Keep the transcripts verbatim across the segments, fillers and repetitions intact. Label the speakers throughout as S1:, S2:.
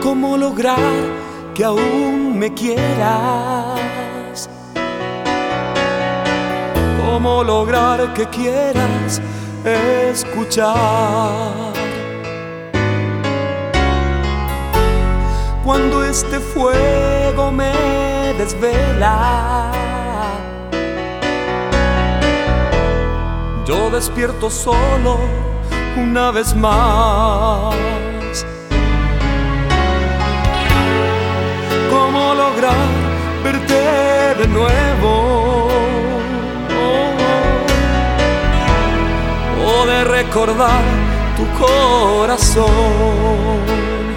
S1: ¿Cómo lograr que aún me quieras? ¿Cómo lograr que quieras escuchar? Cuando este fuego me desvela, yo despierto solo una vez más. ¿Cómo lograr verte de nuevo? O de recordar tu corazón.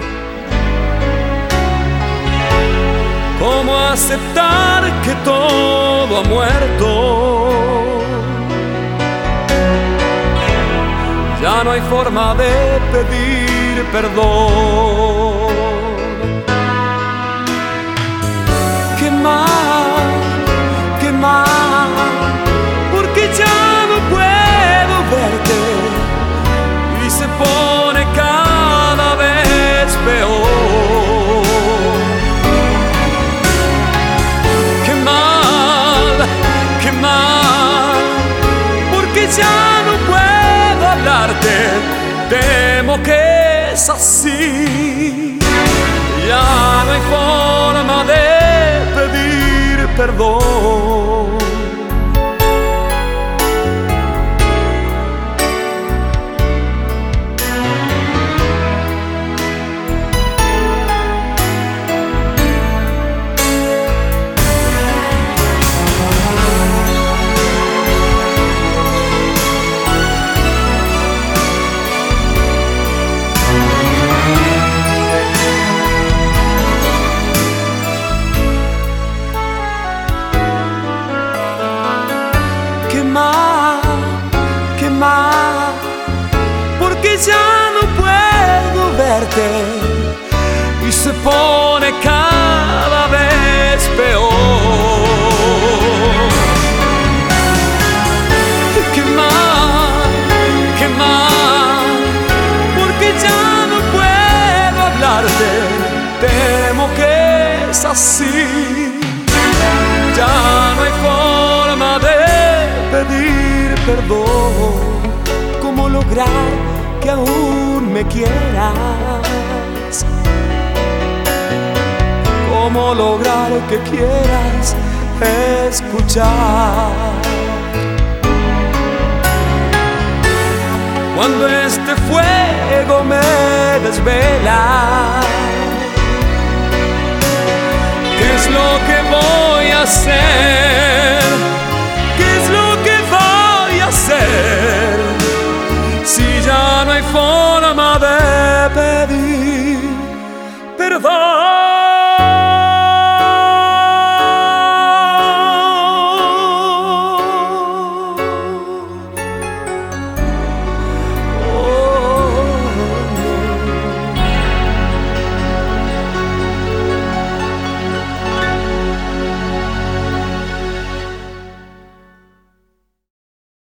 S1: ¿Cómo aceptar que todo ha muerto? Ya no hay forma de pedir perdón. Qué mal, qué mal, porque ya no puedo verte y se pone cada vez peor. Qué mal, qué mal, porque ya no puedo hablarte, temo que es así. Ya no hay forma de pedir perdón. Qué mal, qué mal, porque ya no puedo verte y se pone cada vez peor. Qué mal, qué mal, porque ya no puedo hablarte, temo que es así. Ya no hay forma de pedir perdón. ¿Cómo lograr que aún me quieras? ¿Cómo lograr que quieras escuchar? Cuando este fuego me desvela, ¿qué es lo que voy a hacer? Si ya no hay forma de pedir perdón.